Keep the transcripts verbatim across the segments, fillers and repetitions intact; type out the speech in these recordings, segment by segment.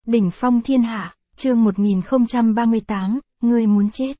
Đỉnh phong thiên hạ, chương một nghìn không trăm ba mươi tám, ngươi muốn chết.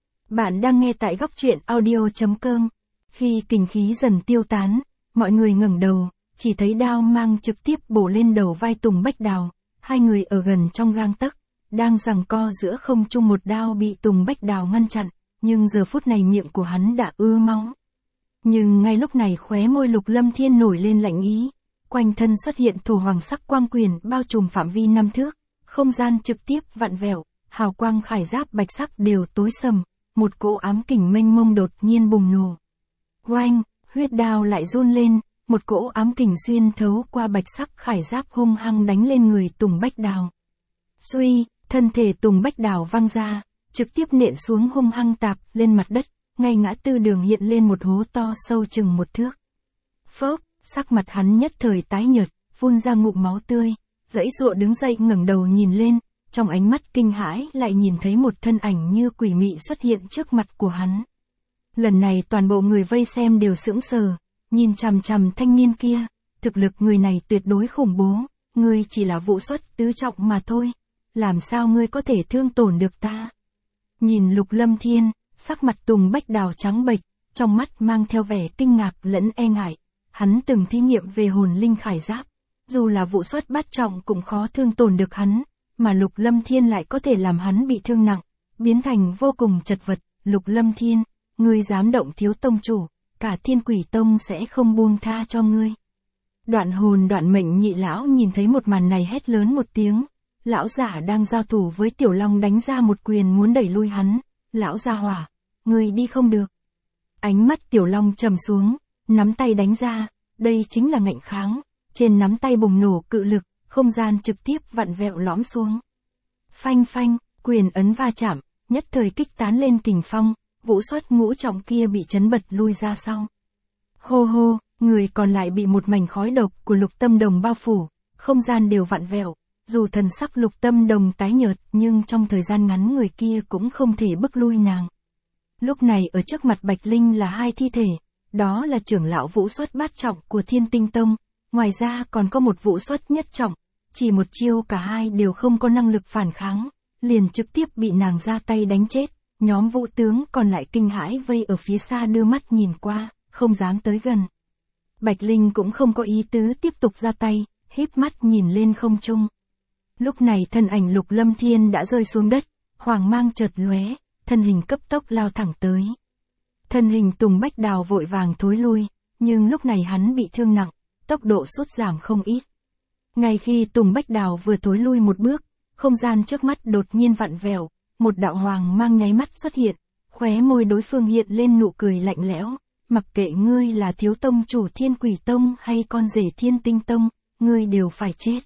Bạn đang nghe tại góc truyện audio chấm com. Khi kình khí dần tiêu tán, mọi người ngẩng đầu, chỉ thấy đao mang trực tiếp bổ lên đầu vai Tùng Bách Đào, hai người ở gần trong gang tấc, đang giằng co giữa không trung. Một đao bị Tùng Bách Đào ngăn chặn, nhưng giờ phút này miệng của hắn đã ưa máu. Nhưng ngay lúc này khóe môi Lục Lâm Thiên nổi lên lạnh ý, quanh thân xuất hiện thổ hoàng sắc quang quyền bao trùm phạm vi năm thước, không gian trực tiếp vặn vẹo, hào quang khải giáp bạch sắc đều tối sầm, một cỗ ám kình mênh mông đột nhiên bùng nổ. Oanh, huyết đao lại run lên, một cỗ ám kình xuyên thấu qua bạch sắc khải giáp hung hăng đánh lên người Tùng Bách Đào. Suy, thân thể Tùng Bách Đào văng ra, trực tiếp nện xuống hung hăng tạp lên mặt đất, ngay ngã tư đường hiện lên một hố to sâu chừng một thước. Phốc, sắc mặt hắn nhất thời tái nhợt, phun ra ngụm máu tươi, giãy giụa đứng dậy ngẩng đầu nhìn lên, trong ánh mắt kinh hãi lại nhìn thấy một thân ảnh như quỷ mị xuất hiện trước mặt của hắn. Lần này toàn bộ người vây xem đều sững sờ, nhìn chằm chằm thanh niên kia, thực lực người này tuyệt đối khủng bố, ngươi chỉ là vũ xuất tứ trọng mà thôi, làm sao ngươi có thể thương tổn được ta? Nhìn Lục Lâm Thiên, sắc mặt Tùng Bách Đào trắng bệch, trong mắt mang theo vẻ kinh ngạc lẫn e ngại. Hắn từng thí nghiệm về hồn linh khải giáp, dù là vũ xuất bát trọng cũng khó thương tổn được hắn, mà Lục Lâm Thiên lại có thể làm hắn bị thương nặng, biến thành vô cùng chật vật. Lục Lâm Thiên, ngươi dám động thiếu tông chủ, cả Thiên Quỷ Tông sẽ không buông tha cho ngươi. Đoạn hồn đoạn mệnh nhị lão nhìn thấy một màn này hét lớn một tiếng, lão giả đang giao thủ với Tiểu Long đánh ra một quyền muốn đẩy lui hắn, lão gia hỏa, ngươi đi không được. Ánh mắt Tiểu Long trầm xuống, nắm tay đánh ra, đây chính là ngạnh kháng, trên nắm tay bùng nổ cự lực, không gian trực tiếp vặn vẹo lõm xuống. Phanh phanh, quyền ấn va chạm, nhất thời kích tán lên kình phong, vũ xuất ngũ trọng kia bị chấn bật lui ra sau. Hô hô, người còn lại bị một mảnh khói độc của Lục Tâm Đồng bao phủ, không gian đều vặn vẹo, dù thần sắc Lục Tâm Đồng tái nhợt nhưng trong thời gian ngắn người kia cũng không thể bức lui nàng. Lúc này ở trước mặt Bạch Linh là hai thi thể. Đó là trưởng lão vũ xuất bát trọng của Thiên Tinh Tông, ngoài ra còn có một vũ xuất nhất trọng, chỉ một chiêu cả hai đều không có năng lực phản kháng, liền trực tiếp bị nàng ra tay đánh chết. Nhóm vũ tướng còn lại kinh hãi vây ở phía xa đưa mắt nhìn qua, không dám tới gần. Bạch Linh cũng không có ý tứ tiếp tục ra tay, híp mắt nhìn lên không trung. Lúc này thân ảnh Lục Lâm Thiên đã rơi xuống đất, hoàng mang chợt lóe, thân hình cấp tốc lao thẳng tới. Thân hình Tùng Bách Đào vội vàng thối lui, nhưng lúc này hắn bị thương nặng, tốc độ sút giảm không ít. Ngay khi Tùng Bách Đào vừa thối lui một bước, không gian trước mắt đột nhiên vặn vẹo, một đạo hoàng mang nháy mắt xuất hiện, khóe môi đối phương hiện lên nụ cười lạnh lẽo, mặc kệ ngươi là thiếu tông chủ Thiên Quỷ Tông hay con rể Thiên Tinh Tông, ngươi đều phải chết.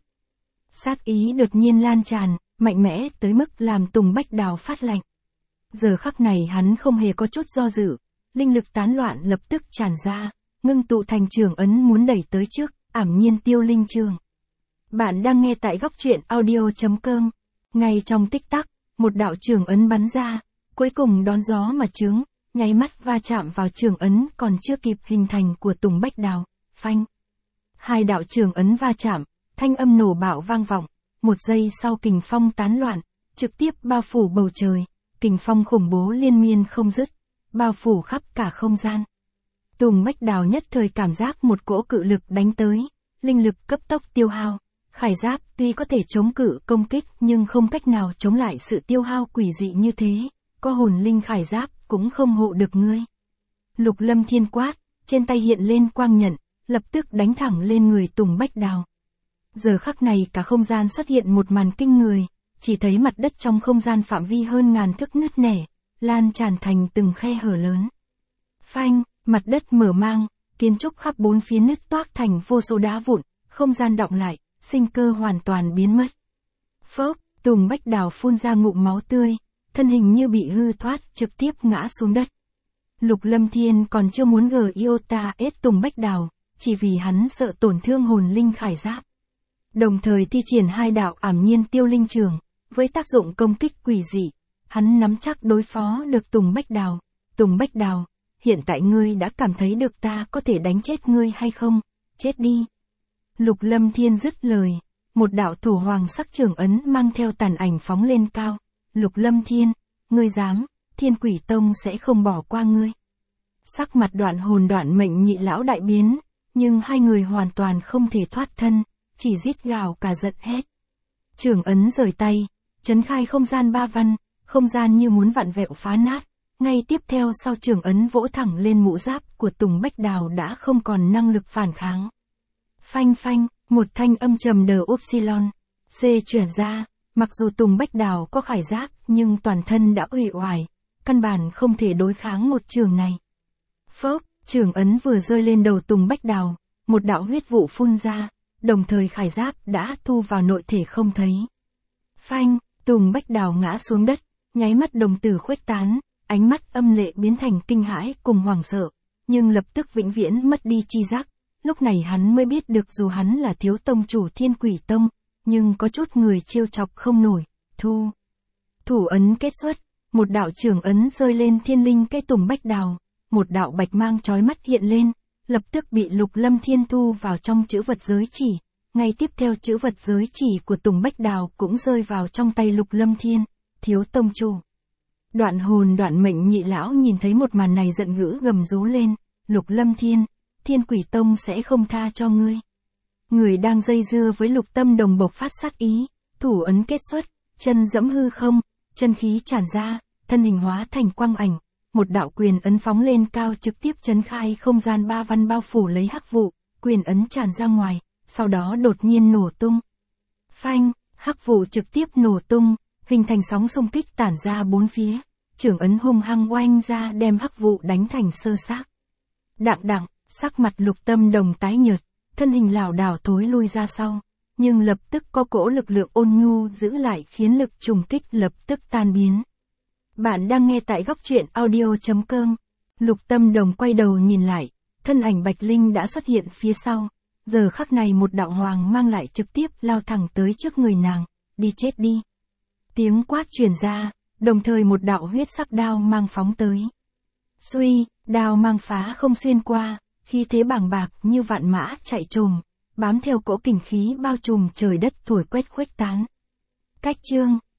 Sát ý đột nhiên lan tràn, mạnh mẽ tới mức làm Tùng Bách Đào phát lạnh. Giờ khắc này hắn không hề có chút do dự. Linh lực tán loạn lập tức tràn ra, ngưng tụ thành trường ấn muốn đẩy tới trước, ảm nhiên tiêu linh trường. Bạn đang nghe tại góc truyện audio chấm com. Ngay trong tích tắc, một đạo trường ấn bắn ra, cuối cùng đón gió mà chướng, nháy mắt va chạm vào trường ấn còn chưa kịp hình thành của Tùng Bách Đào, phanh. Hai đạo trường ấn va chạm, thanh âm nổ bạo vang vọng, một giây sau kình phong tán loạn, trực tiếp bao phủ bầu trời, kình phong khủng bố liên miên không dứt, bao phủ khắp cả không gian. Tùng Bách Đào nhất thời cảm giác một cỗ cự lực đánh tới, linh lực cấp tốc tiêu hao, khải giáp tuy có thể chống cự công kích nhưng không cách nào chống lại sự tiêu hao quỷ dị như thế, có hồn linh khải giáp cũng không hộ được ngươi. Lục Lâm Thiên quát, trên tay hiện lên quang nhận, lập tức đánh thẳng lên người Tùng Bách Đào. Giờ khắc này cả không gian xuất hiện một màn kinh người, chỉ thấy mặt đất trong không gian phạm vi hơn ngàn thước nứt nẻ, lan tràn thành từng khe hở lớn. Phanh, mặt đất mở mang, kiến trúc khắp bốn phía nứt toác thành vô số đá vụn, không gian đọng lại, sinh cơ hoàn toàn biến mất. Phốc, Tùng Bách Đào phun ra ngụm máu tươi, thân hình như bị hư thoát trực tiếp ngã xuống đất. Lục Lâm Thiên còn chưa muốn gờ iota ết Tùng Bách Đào, chỉ vì hắn sợ tổn thương hồn linh khải giáp. Đồng thời thi triển hai đạo ảm nhiên tiêu linh trường, với tác dụng công kích quỷ dị. Hắn nắm chắc đối phó được Tùng Bách Đào. Tùng Bách Đào, hiện tại ngươi đã cảm thấy được ta có thể đánh chết ngươi hay không? Chết đi. Lục Lâm Thiên dứt lời, một đạo thủ hoàng sắc trường ấn mang theo tàn ảnh phóng lên cao. Lục Lâm Thiên, ngươi dám, Thiên Quỷ Tông sẽ không bỏ qua ngươi. Sắc mặt Đoạn Hồn Đoạn Mệnh nhị lão đại biến, nhưng hai người hoàn toàn không thể thoát thân, chỉ rít gào cả giận hét. Trường ấn rời tay, chấn khai không gian ba văn, không gian như muốn vặn vẹo phá nát. Ngay tiếp theo sau trường ấn vỗ thẳng lên mũ giáp của Tùng Bách Đào đã không còn năng lực phản kháng. Phanh phanh, một thanh âm trầm đờ upsilon, C chuyển ra, mặc dù Tùng Bách Đào có khải giáp nhưng toàn thân đã uể oải, căn bản không thể đối kháng một trường này. Phốc, trường ấn vừa rơi lên đầu Tùng Bách Đào, một đạo huyết vụ phun ra, đồng thời khải giáp đã thu vào nội thể không thấy. Phanh, Tùng Bách Đào ngã xuống đất, nháy mắt đồng tử khuếch tán, ánh mắt âm lệ biến thành kinh hãi cùng hoảng sợ, nhưng lập tức vĩnh viễn mất đi chi giác. Lúc này hắn mới biết được dù hắn là thiếu tông chủ Thiên Quỷ Tông, nhưng có chút người trêu chọc không nổi. Thu. Thủ ấn kết xuất, một đạo trường ấn rơi lên thiên linh cây Tùng Bách Đào, một đạo bạch mang chói mắt hiện lên, lập tức bị Lục Lâm Thiên thu vào trong chữ vật giới chỉ. Ngay tiếp theo chữ vật giới chỉ của Tùng Bách Đào cũng rơi vào trong tay Lục Lâm Thiên, thiếu tông chủ. Đoạn Hồn Đoạn Mệnh nhị lão nhìn thấy một màn này giận dữ gầm rú lên, Lục Lâm Thiên, Thiên Quỷ Tông sẽ không tha cho ngươi. Người đang dây dưa với Lục Tâm Đồng bộc phát sát ý, thủ ấn kết xuất, chân dẫm hư không, chân khí tràn ra, thân hình hóa thành quang ảnh, một đạo quyền ấn phóng lên cao trực tiếp chấn khai không gian ba văn bao phủ lấy hắc vụ, quyền ấn tràn ra ngoài, sau đó đột nhiên nổ tung. Phanh, hắc vụ trực tiếp nổ tung, hình thành sóng xung kích tản ra bốn phía, trường ấn hung hăng oanh ra đem hắc vụ đánh thành sơ xác. Đặng đặng, sắc mặt Lục Tâm Đồng tái nhợt, thân hình lảo đảo thối lui ra sau, nhưng lập tức có cỗ lực lượng ôn nhu giữ lại khiến lực trùng kích lập tức tan biến. Bạn đang nghe tại góc truyện audio chấm com. Lục Tâm Đồng quay đầu nhìn lại, thân ảnh Bạch Linh đã xuất hiện phía sau. Giờ khắc này một đạo hoàng mang lại trực tiếp lao thẳng tới trước người nàng, đi chết đi. Tiếng quát truyền ra, đồng thời một đạo huyết sắc đao mang phóng tới. Suy, đao mang phá không xuyên qua, khí thế bàng bạc như vạn mã chạy trồm, bám theo cỗ kình khí bao trùm trời đất thổi quét khuếch tán. Cách chương,